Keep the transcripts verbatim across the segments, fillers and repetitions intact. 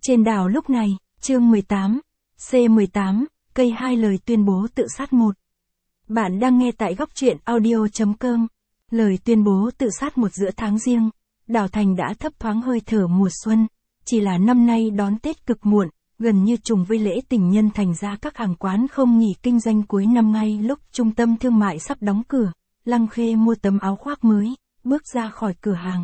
Trên đảo lúc này, chương mười tám, C mười tám, cây hai lời tuyên bố tự sát một. Bạn đang nghe tại góc truyện audio chấm com. Lời tuyên bố tự sát một giữa tháng Giêng, đảo thành đã thấp thoáng hơi thở mùa xuân, chỉ là năm nay đón Tết cực muộn, gần như trùng với lễ tình nhân thành ra các hàng quán không nghỉ kinh doanh cuối năm ngay lúc trung tâm thương mại sắp đóng cửa. Lăng Khê mua tấm áo khoác mới, bước ra khỏi cửa hàng.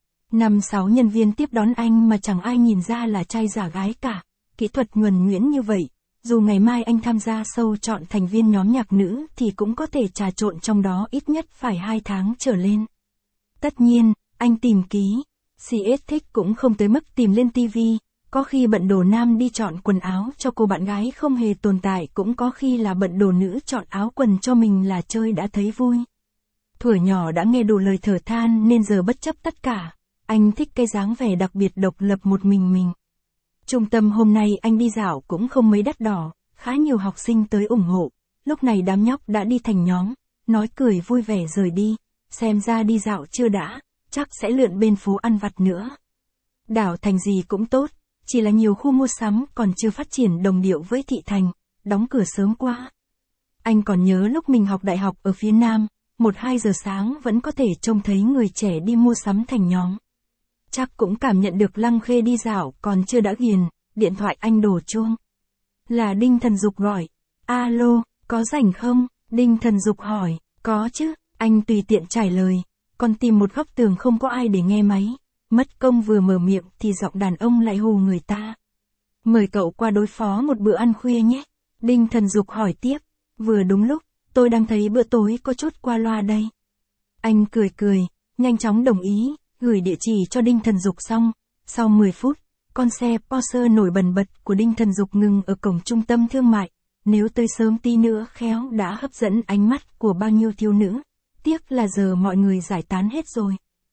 Năm sáu nhân viên tiếp đón anh mà chẳng ai nhìn ra là trai giả gái cả, kỹ thuật nhuần nhuyễn như vậy. Dù ngày mai anh tham gia show chọn thành viên nhóm nhạc nữ thì cũng có thể trà trộn trong đó ít nhất phải hai tháng trở lên. Tất nhiên, anh tìm ký, xê ét thích cũng không tới mức tìm lên ti vi, có khi bận đồ nam đi chọn quần áo cho cô bạn gái không hề tồn tại, cũng có khi là bận đồ nữ chọn áo quần cho mình là chơi đã thấy vui. Thuở nhỏ đã nghe đủ lời thở than nên giờ bất chấp tất cả, anh thích cái dáng vẻ đặc biệt độc lập một mình mình. Trung tâm hôm nay anh đi dạo cũng không mấy đắt đỏ, khá nhiều học sinh tới ủng hộ, lúc này đám nhóc đã đi thành nhóm, nói cười vui vẻ rời đi, xem ra đi dạo chưa đã, chắc sẽ lượn bên phố ăn vặt nữa. Đảo thành gì cũng tốt, chỉ là nhiều khu mua sắm còn chưa phát triển đồng điệu với thị thành, đóng cửa sớm quá. Anh còn nhớ lúc mình học đại học ở phía Nam, một hai giờ sáng vẫn có thể trông thấy người trẻ đi mua sắm thành nhóm. Chắc cũng cảm nhận được Lăng Khê đi dạo còn chưa đã ghiền, điện thoại anh đổ chuông. Là Đinh Thần Dục gọi. Alo, có rảnh không? Đinh Thần Dục hỏi. Có chứ, anh tùy tiện trả lời, còn tìm một góc tường không có ai để nghe máy. Mất công vừa mở miệng thì giọng đàn ông lại hù người ta. Mời cậu qua đối phó một bữa ăn khuya nhé. Đinh Thần Dục hỏi tiếp. Vừa đúng lúc, tôi đang thấy bữa tối có chút qua loa đây. Anh cười cười, nhanh chóng đồng ý, gửi địa chỉ cho Đinh Thần Dục xong. Sau mười phút, con xe Porsche nổi bần bật của Đinh Thần Dục ngừng ở cổng trung tâm thương mại. Nếu tới sớm tí nữa khéo đã hấp dẫn ánh mắt của bao nhiêu thiếu nữ. Tiếc là giờ mọi người giải tán hết rồi.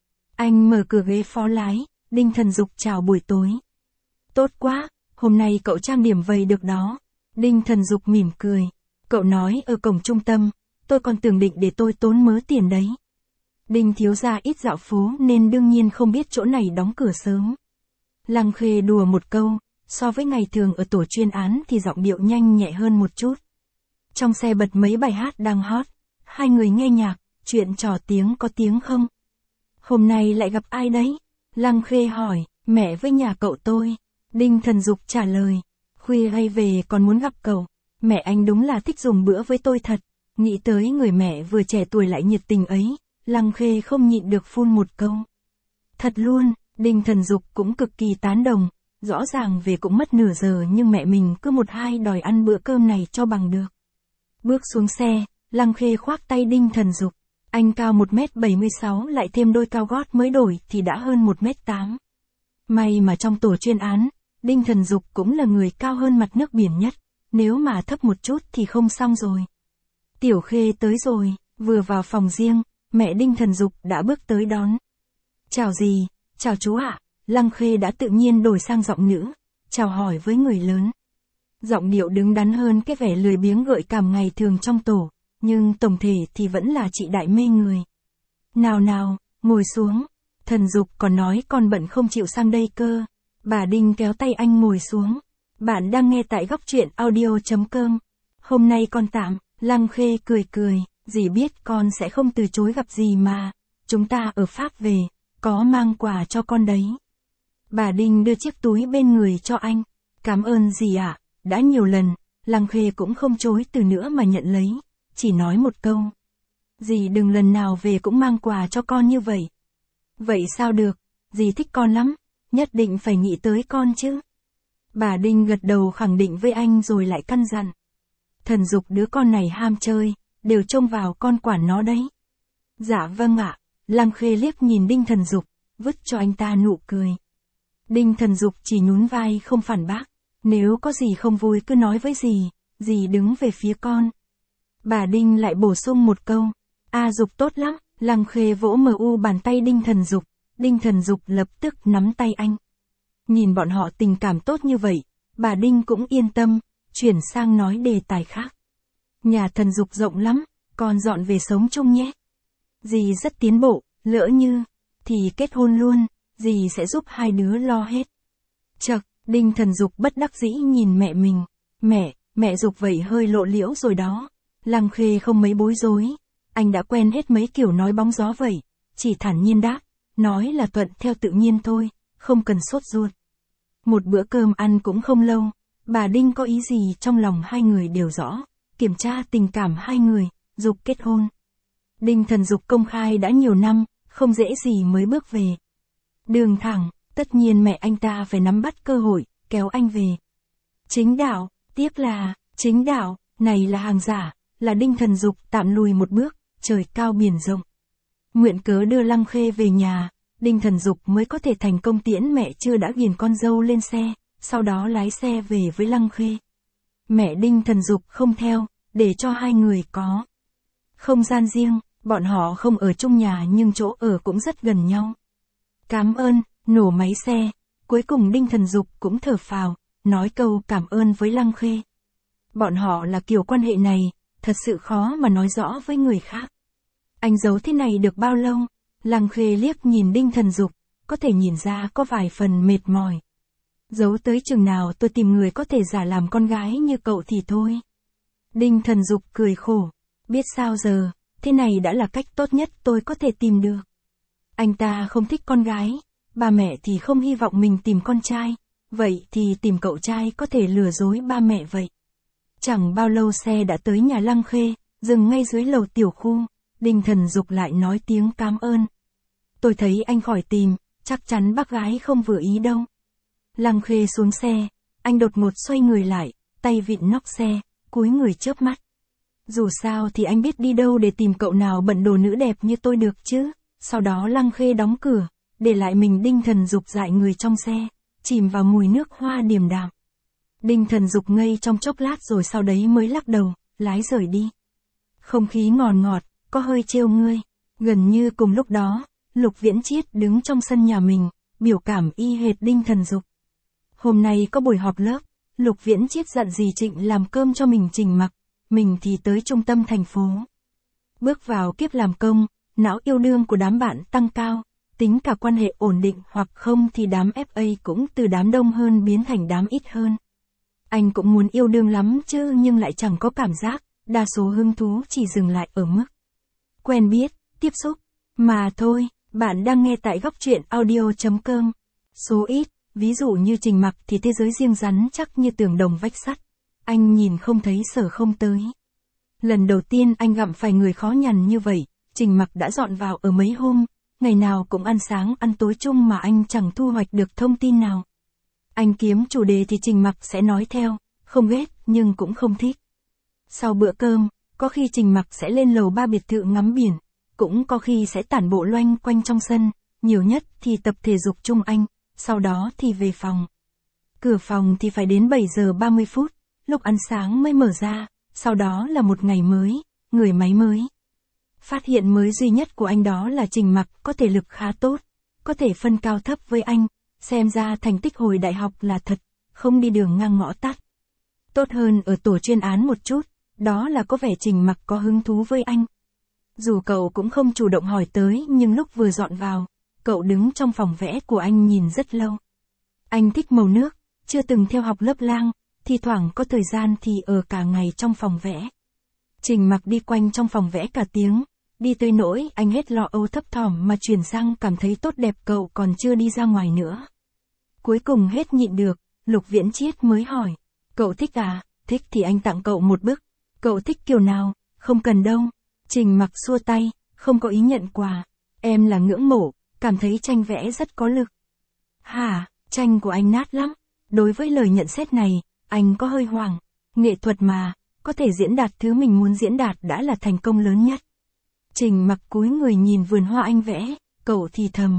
Anh mở cửa ghế phó lái, Đinh Thần Dục chào buổi tối. Tốt quá, hôm nay cậu trang điểm vầy được đó. Đinh Thần Dục mỉm cười. Cậu nói ở cổng trung tâm, tôi còn tưởng định để tôi tốn mớ tiền đấy. Đinh thiếu gia ít dạo phố nên đương nhiên không biết chỗ này đóng cửa sớm. Lăng Khê đùa một câu, so với ngày thường ở tổ chuyên án thì giọng điệu nhanh nhẹ hơn một chút. Trong xe bật mấy bài hát đang hot, hai người nghe nhạc, chuyện trò tiếng có tiếng không? Hôm nay lại gặp ai đấy? Lăng Khê hỏi, mẹ với nhà cậu tôi. Đinh Thần Dục trả lời, khuya hay về còn muốn gặp cậu. Mẹ anh đúng là thích dùng bữa với tôi thật. Nghĩ tới người mẹ vừa trẻ tuổi lại nhiệt tình ấy, Lăng Khê không nhịn được phun một câu. Thật luôn, Đinh Thần Dục cũng cực kỳ tán đồng. Rõ ràng về cũng mất nửa giờ nhưng mẹ mình cứ một hai đòi ăn bữa cơm này cho bằng được. Bước xuống xe, Lăng Khê khoác tay Đinh Thần Dục. Anh cao một mét bảy mươi sáu lại thêm đôi cao gót mới đổi thì đã hơn một mét tám. May mà trong tổ chuyên án, Đinh Thần Dục cũng là người cao hơn mặt nước biển nhất. Nếu mà thấp một chút thì không xong rồi. Tiểu Khê tới rồi, vừa vào phòng riêng, mẹ Đinh Thần Dục đã bước tới đón. Chào gì, chào chú ạ. Lăng Khê đã tự nhiên đổi sang giọng nữ, chào hỏi với người lớn. Giọng điệu đứng đắn hơn cái vẻ lười biếng gợi cảm ngày thường trong tổ, nhưng tổng thể thì vẫn là chị đại mê người. Nào nào, ngồi xuống. Thần Dục còn nói con bận không chịu sang đây cơ. Bà Đinh kéo tay anh ngồi xuống. Bạn đang nghe tại góc truyện audio chấm com. Hôm nay con tạm. Lăng Khê cười cười, dì biết con sẽ không từ chối gặp dì mà. Chúng ta ở Pháp về, có mang quà cho con đấy. Bà Đinh đưa chiếc túi bên người cho anh. Cảm ơn dì ạ, đã nhiều lần, Lăng Khê cũng không chối từ nữa mà nhận lấy, chỉ nói một câu. Dì đừng lần nào về cũng mang quà cho con như vậy. Vậy sao được, dì thích con lắm, nhất định phải nghĩ tới con chứ. Bà Đinh gật đầu khẳng định với anh rồi lại căn dặn. Thần Dục đứa con này ham chơi, đều trông vào con quản nó đấy. Dạ vâng ạ, Lăng Khê liếc nhìn Đinh Thần Dục, vứt cho anh ta nụ cười. Đinh Thần Dục chỉ nhún vai không phản bác, nếu có gì không vui cứ nói với dì, dì đứng về phía con. Bà Đinh lại bổ sung một câu, A Dục tốt lắm, Lăng Khê vỗ mờ u bàn tay Đinh Thần Dục, Đinh Thần Dục lập tức nắm tay anh. Nhìn bọn họ tình cảm tốt như vậy, bà Đinh cũng yên tâm, chuyển sang nói đề tài khác. Nhà Thần Dục rộng lắm, con dọn về sống chung nhé. Dì rất tiến bộ, lỡ như, thì kết hôn luôn, dì sẽ giúp hai đứa lo hết. Chậc, Đinh Thần Dục bất đắc dĩ nhìn mẹ mình. Mẹ, mẹ Dục vậy hơi lộ liễu rồi đó. Lăng Khê không mấy bối rối. Anh đã quen hết mấy kiểu nói bóng gió vậy. Chỉ thản nhiên đáp. Nói là thuận theo tự nhiên thôi, không cần sốt ruột. Một bữa cơm ăn cũng không lâu. Bà Đinh có ý gì trong lòng hai người đều rõ. Kiểm tra tình cảm hai người, Dục kết hôn. Đinh Thần Dục công khai đã nhiều năm, không dễ gì mới bước về. Đường thẳng, tất nhiên mẹ anh ta phải nắm bắt cơ hội, kéo anh về. Chính đạo, tiếc là, chính đạo, này là hàng giả, là Đinh Thần Dục tạm lùi một bước, trời cao biển rộng. Nguyện cớ đưa Lăng Khê về nhà, Đinh Thần Dục mới có thể thành công tiễn mẹ chưa đã ghiền con dâu lên xe, sau đó lái xe về với Lăng Khê. Mẹ Đinh Thần Dục không theo, để cho hai người có không gian riêng, bọn họ không ở chung nhà nhưng chỗ ở cũng rất gần nhau. Cảm ơn, nổ máy xe, cuối cùng Đinh Thần Dục cũng thở phào, nói câu cảm ơn với Lăng Khê. Bọn họ là kiểu quan hệ này, thật sự khó mà nói rõ với người khác. Anh giấu thế này được bao lâu? Lăng Khê liếc nhìn Đinh Thần Dục, có thể nhìn ra có vài phần mệt mỏi. Giấu tới chừng nào tôi tìm người có thể giả làm con gái như cậu thì thôi. Đinh Thần Dục cười khổ, biết sao giờ, thế này đã là cách tốt nhất tôi có thể tìm được. Anh ta không thích con gái, ba mẹ thì không hy vọng mình tìm con trai, vậy thì tìm cậu trai có thể lừa dối ba mẹ vậy. Chẳng bao lâu xe đã tới nhà Lăng Khê, dừng ngay dưới lầu tiểu khu, Đinh Thần Dục lại nói tiếng cảm ơn. Tôi thấy anh khỏi tìm, chắc chắn bác gái không vừa ý đâu. Lăng Khê xuống xe, anh đột ngột xoay người lại, tay vịn nóc xe, cúi người chớp mắt. Dù sao thì anh biết đi đâu để tìm cậu nào bận đồ nữ đẹp như tôi được chứ. Sau đó Lăng Khê đóng cửa, để lại mình Đinh Thần Dục dại người trong xe, chìm vào mùi nước hoa điềm đạm. Đinh Thần Dục ngây trong chốc lát rồi sau đấy mới lắc đầu, lái rời đi. Không khí ngọt ngọt, có hơi trêu ngươi. Gần như cùng lúc đó, Lục Viễn Chiết đứng trong sân nhà mình, biểu cảm y hệt Đinh Thần Dục. Hôm nay có buổi họp lớp, Lục Viễn Chiết dặn dì Trịnh làm cơm cho mình Trình mặc, mình thì tới trung tâm thành phố. Bước vào kiếp làm công, não yêu đương của đám bạn tăng cao, tính cả quan hệ ổn định hoặc không thì đám ép a cũng từ đám đông hơn biến thành đám ít hơn. Anh cũng muốn yêu đương lắm chứ nhưng lại chẳng có cảm giác, đa số hứng thú chỉ dừng lại ở mức quen biết, tiếp xúc, mà thôi. Bạn đang nghe tại góc truyện audio chấm com. Số ít, ví dụ như Trình mặc thì thế giới riêng rắn chắc như tường đồng vách sắt. Anh nhìn không thấy sở không tới. Lần đầu tiên anh gặm phải người khó nhằn như vậy, Trình mặc đã dọn vào ở mấy hôm, ngày nào cũng ăn sáng ăn tối chung mà anh chẳng thu hoạch được thông tin nào. Anh kiếm chủ đề thì Trình mặc sẽ nói theo, không ghét nhưng cũng không thích. Sau bữa cơm, có khi Trình mặc sẽ lên lầu ba biệt thự ngắm biển, cũng có khi sẽ tản bộ loanh quanh trong sân, nhiều nhất thì tập thể dục chung anh, sau đó thì về phòng. Cửa phòng thì phải đến bảy giờ ba mươi phút, lúc ăn sáng mới mở ra, sau đó là một ngày mới, người máy mới. Phát hiện mới duy nhất của anh đó là Trình mặc có thể lực khá tốt, có thể phân cao thấp với anh, xem ra thành tích hồi đại học là thật, không đi đường ngang ngõ tắt. Tốt hơn ở tổ chuyên án một chút, đó là có vẻ Trình mặc có hứng thú với anh. Dù cậu cũng không chủ động hỏi tới nhưng lúc vừa dọn vào, cậu đứng trong phòng vẽ của anh nhìn rất lâu. Anh thích màu nước, chưa từng theo học lớp lang, thi thoảng có thời gian thì ở cả ngày trong phòng vẽ. Trình mặc đi quanh trong phòng vẽ cả tiếng, đi tới nỗi anh hết lo âu thấp thỏm mà chuyển sang cảm thấy tốt đẹp cậu còn chưa đi ra ngoài nữa. Cuối cùng hết nhịn được, Lục Viễn Chiết mới hỏi, cậu thích à, thích thì anh tặng cậu một bức, cậu thích kiểu nào, không cần đâu. Trình mặc xua tay, không có ý nhận quà, em là ngưỡng mộ, cảm thấy tranh vẽ rất có lực. Hả, tranh của anh nát lắm. Đối với lời nhận xét này, anh có hơi hoảng, nghệ thuật mà, có thể diễn đạt thứ mình muốn diễn đạt đã là thành công lớn nhất. Trình mặc cúi người nhìn vườn hoa anh vẽ, cậu thì thầm.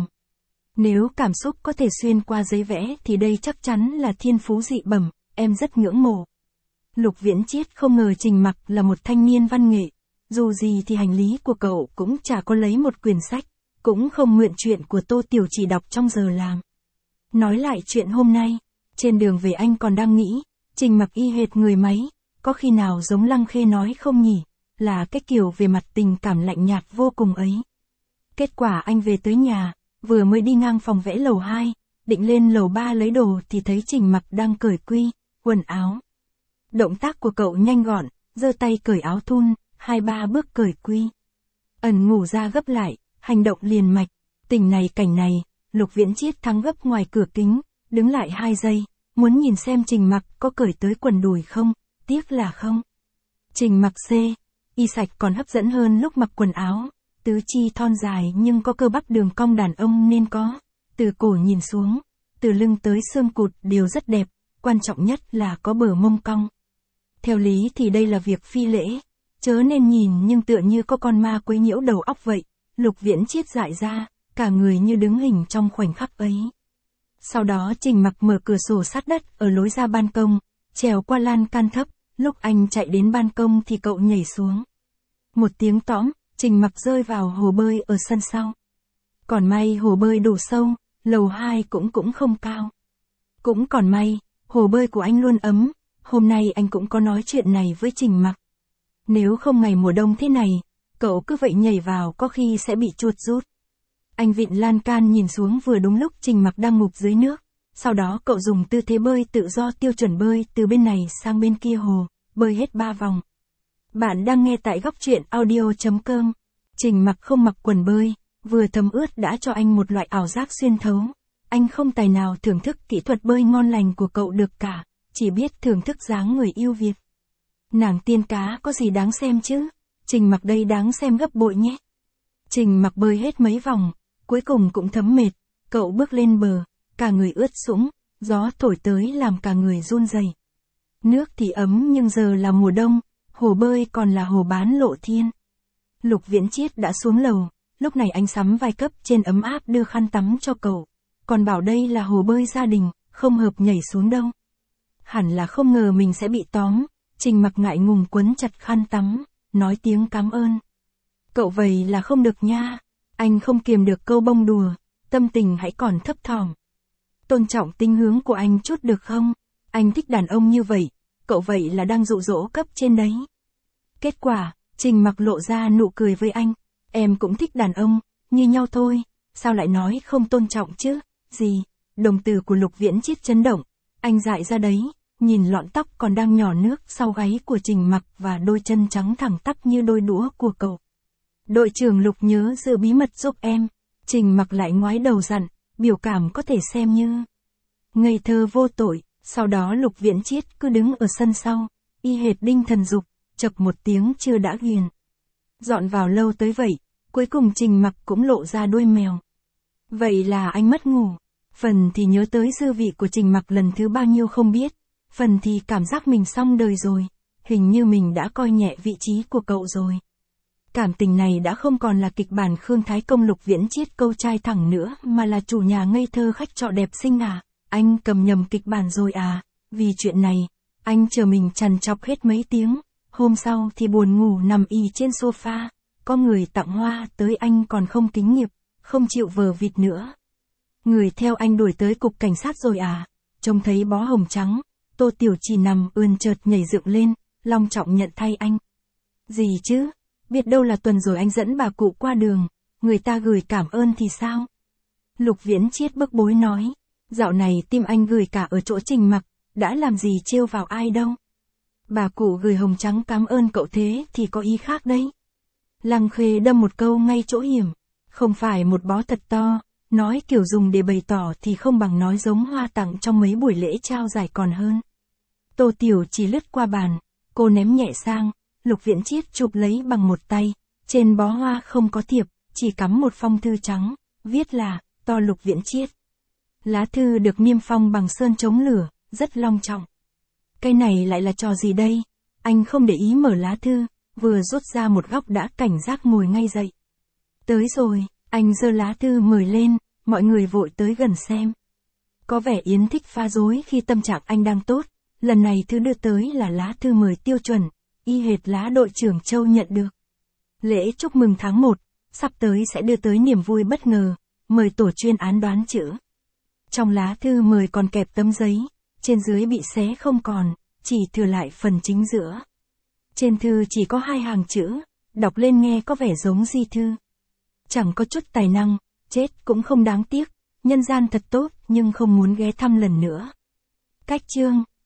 Nếu cảm xúc có thể xuyên qua giấy vẽ thì đây chắc chắn là thiên phú dị bẩm, em rất ngưỡng mộ. Lục Viễn Chiết không ngờ Trình mặc là một thanh niên văn nghệ. Dù gì thì hành lý của cậu cũng chả có lấy một quyển sách, cũng không nguyện chuyện của Tô Tiểu Chỉ đọc trong giờ làm. Nói lại chuyện hôm nay, trên đường về anh còn đang nghĩ, Trình mặc y hệt người máy, có khi nào giống Lăng Khê nói không nhỉ, là cái kiểu về mặt tình cảm lạnh nhạt vô cùng ấy. Kết quả anh về tới nhà, vừa mới đi ngang phòng vẽ lầu hai, định lên lầu ba lấy đồ thì thấy Trình Mặc đang cởi quy, quần áo. Động tác của cậu nhanh gọn, giơ tay cởi áo thun, hai ba bước cởi quy. Ẩn ngủ ra gấp lại, hành động liền mạch. Tình này cảnh này, Lục Viễn Chiết thắng gấp ngoài cửa kính, đứng lại hai giây, muốn nhìn xem Trình Mặc có cởi tới quần đùi không, tiếc là không. Trình Mặc C, y sạch còn hấp dẫn hơn lúc mặc quần áo, tứ chi thon dài nhưng có cơ bắp đường cong đàn ông nên có, từ cổ nhìn xuống, từ lưng tới xương cụt đều rất đẹp, quan trọng nhất là có bờ mông cong. Theo lý thì đây là việc phi lễ, chớ nên nhìn nhưng tựa như có con ma quấy nhiễu đầu óc vậy, Lục Viễn Chiết dại ra, cả người như đứng hình trong khoảnh khắc ấy. Sau đó Trình Mặc mở cửa sổ sát đất ở lối ra ban công, trèo qua lan can thấp, lúc anh chạy đến ban công thì cậu nhảy xuống. Một tiếng tõm, Trình Mặc rơi vào hồ bơi ở sân sau. Còn may hồ bơi đủ sâu, lầu hai cũng cũng không cao. Cũng còn may, hồ bơi của anh luôn ấm, hôm nay anh cũng có nói chuyện này với Trình Mặc. Nếu không ngày mùa đông thế này, cậu cứ vậy nhảy vào có khi sẽ bị chuột rút. Anh vịn lan can nhìn xuống vừa đúng lúc Trình Mặc đang ngụp dưới nước, sau đó cậu dùng tư thế bơi tự do tiêu chuẩn bơi từ bên này sang bên kia hồ, bơi hết ba vòng. Bạn đang nghe tại góc truyện audio chấm com. Trình Mặc không mặc quần bơi, vừa thấm ướt đã cho anh một loại ảo giác xuyên thấu. Anh không tài nào thưởng thức kỹ thuật bơi ngon lành của cậu được cả, chỉ biết thưởng thức dáng người yêu Việt. Nàng tiên cá có gì đáng xem chứ, Trình Mặc đây đáng xem gấp bội nhé. Trình Mặc bơi hết mấy vòng, cuối cùng cũng thấm mệt, cậu bước lên bờ, cả người ướt sũng, gió thổi tới làm cả người run rẩy. Nước thì ấm nhưng giờ là mùa đông, hồ bơi còn là hồ Bán Lộ Thiên. Lục Viễn Chiết đã xuống lầu, lúc này anh sắm vai cấp trên ấm áp đưa khăn tắm cho cậu, còn bảo đây là hồ bơi gia đình, không hợp nhảy xuống đâu. Hẳn là không ngờ mình sẽ bị tóm, Trình Mặc ngại ngùng quấn chặt khăn tắm, nói tiếng cảm ơn. Cậu vậy là không được nha, anh không kiềm được câu bông đùa, tâm tình hãy còn thấp thỏm. Tôn trọng tính hướng của anh chút được không, anh thích đàn ông như vậy, cậu vậy là đang dụ dỗ cấp trên đấy. Kết quả, Trình Mặc lộ ra nụ cười với anh, em cũng thích đàn ông, như nhau thôi, sao lại nói không tôn trọng chứ, gì, đồng tử của Lục Viễn Chiết chấn động, anh dại ra đấy, nhìn lọn tóc còn đang nhỏ nước sau gáy của Trình Mặc và đôi chân trắng thẳng tắp như đôi đũa của cậu. Đội trưởng Lục nhớ giữ bí mật giúp em, Trình Mặc lại ngoái đầu dặn, biểu cảm có thể xem như ngây thơ vô tội, sau đó Lục Viễn Chiết cứ đứng ở sân sau, y hệt Đinh Thần Dục, chập một tiếng chưa đã ghiền. Dọn vào lâu tới vậy, cuối cùng Trình Mặc cũng lộ ra đuôi mèo. Vậy là anh mất ngủ, phần thì nhớ tới dư vị của Trình Mặc lần thứ bao nhiêu không biết, phần thì cảm giác mình xong đời rồi, hình như mình đã coi nhẹ vị trí của cậu rồi. Cảm tình này đã không còn là kịch bản Khương Thái Công Lục Viễn Chiết câu trai thẳng nữa mà là chủ nhà ngây thơ khách trọ đẹp xinh à, anh cầm nhầm kịch bản rồi à, vì chuyện này, anh chờ mình trằn trọc hết mấy tiếng, hôm sau thì buồn ngủ nằm ì trên sofa, có người tặng hoa tới anh còn không kính nghiệp, không chịu vờ vịt nữa. Người theo anh đuổi tới cục cảnh sát rồi à, trông thấy bó hồng trắng, Tô Tiểu Chỉ nằm ươn chợt nhảy dựng lên, long trọng nhận thay anh. Gì chứ? Biết đâu là tuần rồi anh dẫn bà cụ qua đường, người ta gửi cảm ơn thì sao? Lục Viễn Chiết bức bối nói, dạo này tim anh gửi cả ở chỗ Trình Mặc, đã làm gì trêu vào ai đâu. Bà cụ gửi hồng trắng cảm ơn cậu thế thì có ý khác đấy. Lăng Khê đâm một câu ngay chỗ hiểm, không phải một bó thật to, nói kiểu dùng để bày tỏ thì không bằng nói giống hoa tặng trong mấy buổi lễ trao giải còn hơn. Tô Tiểu Chỉ lướt qua bàn, cô ném nhẹ sang, Lục Viễn Chiết chụp lấy bằng một tay, trên bó hoa không có thiệp, chỉ cắm một phong thư trắng, viết là, to Lục Viễn Chiết. Lá thư được niêm phong bằng sơn chống lửa, rất long trọng. Cái này lại là trò gì đây? Anh không để ý mở lá thư, vừa rút ra một góc đã cảnh giác ngồi ngay dậy. Tới rồi, anh giơ lá thư mời lên, mọi người vội tới gần xem. Có vẻ Yến thích phá rối khi tâm trạng anh đang tốt, lần này thư đưa tới là lá thư mời tiêu chuẩn, y hệt lá đội trưởng Châu nhận được. Lễ chúc mừng tháng một, sắp tới sẽ đưa tới niềm vui bất ngờ, mời tổ chuyên án đoán chữ. Trong lá thư mời còn kẹp tấm giấy, trên dưới bị xé không còn, chỉ thừa lại phần chính giữa. Trên thư chỉ có hai hàng chữ, đọc lên nghe có vẻ giống di thư. Chẳng có chút tài năng, chết cũng không đáng tiếc, nhân gian thật tốt, nhưng không muốn ghé thăm lần nữa. Cách chương